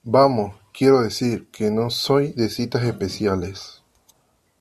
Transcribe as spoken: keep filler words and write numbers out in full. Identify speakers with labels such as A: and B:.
A: Vamos, quiero decir, que no soy de citas especiales.